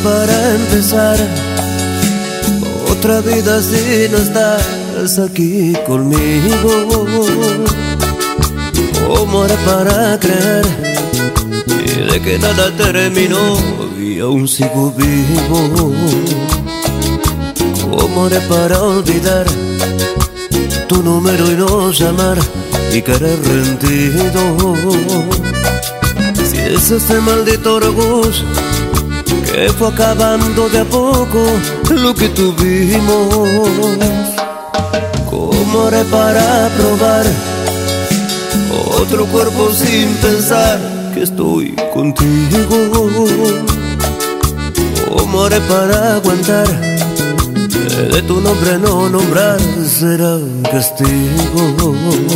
para empezar otra vida si no estás aquí conmigo? ¿Cómo haré para creer de que nada terminó y aún sigo vivo? ¿Cómo haré para olvidar tu número y no llamar y querer rendido? Si es ese maldito orgullo que fue acabando de a poco lo que tuvimos. ¿Cómo haré para probar otro cuerpo sin pensar que estoy contigo? ¿Cómo haré para aguantar de tu nombre no nombrar? Será un castigo.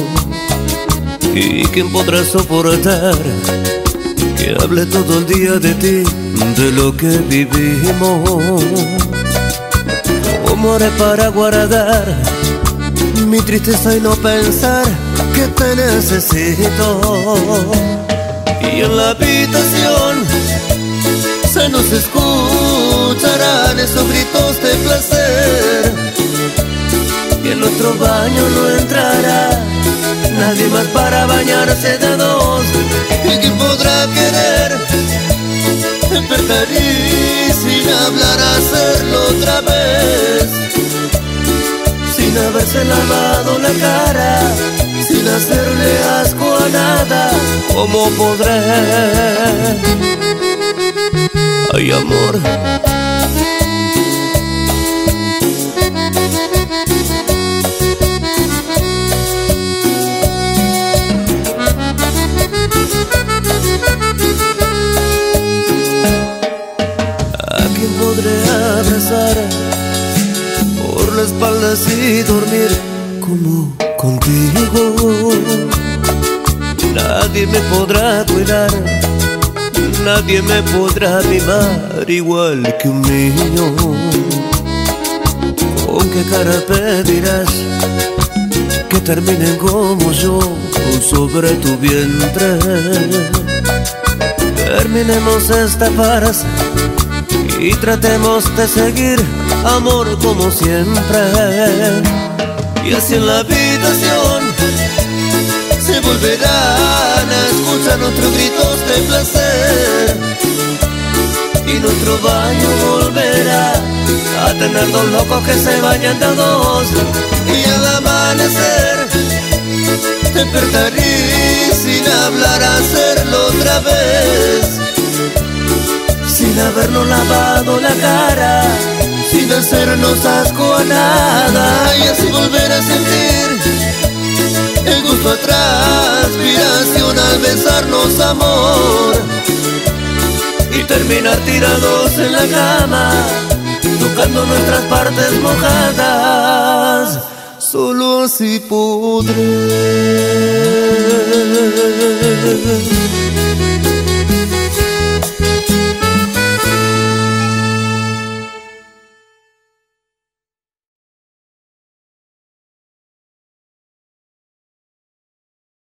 ¿Y quién podrá soportar que hable todo el día de ti, de lo que vivimos? ¿Cómo haré para guardar mi tristeza y no pensar que te necesito? Y en la habitación se nos escucharán esos gritos de placer, y en nuestro baño no entrará nadie más para bañarse de dos. ¿Y quién podrá querer despertar y sin hablar hacerlo otra vez? Sin haberse lavado la cara, sin hacerle asco a nada. ¿Cómo podré? Ay, amor, ¿a quién podré abrazar por la espalda y dormir como contigo? Nadie me podrá cuidar, nadie me podrá mimar igual que un niño. ¿Con qué cara pedirás que terminen como yo sobre tu vientre? Terminemos esta farsa y tratemos de seguir, amor, como siempre. Y así en la habitación se volverán a escuchar nuestros gritos de placer, y nuestro baño volverá a tener dos locos que se bañan de a dos. Y al amanecer despertaré sin hablar, hacerlo otra vez, sin habernos lavado la cara, sin hacernos asco a nada. Y así volver a sentir el gusto a transpiración al besarnos, amor, y terminar tirados en la cama, tocando nuestras partes mojadas. Solo así podré.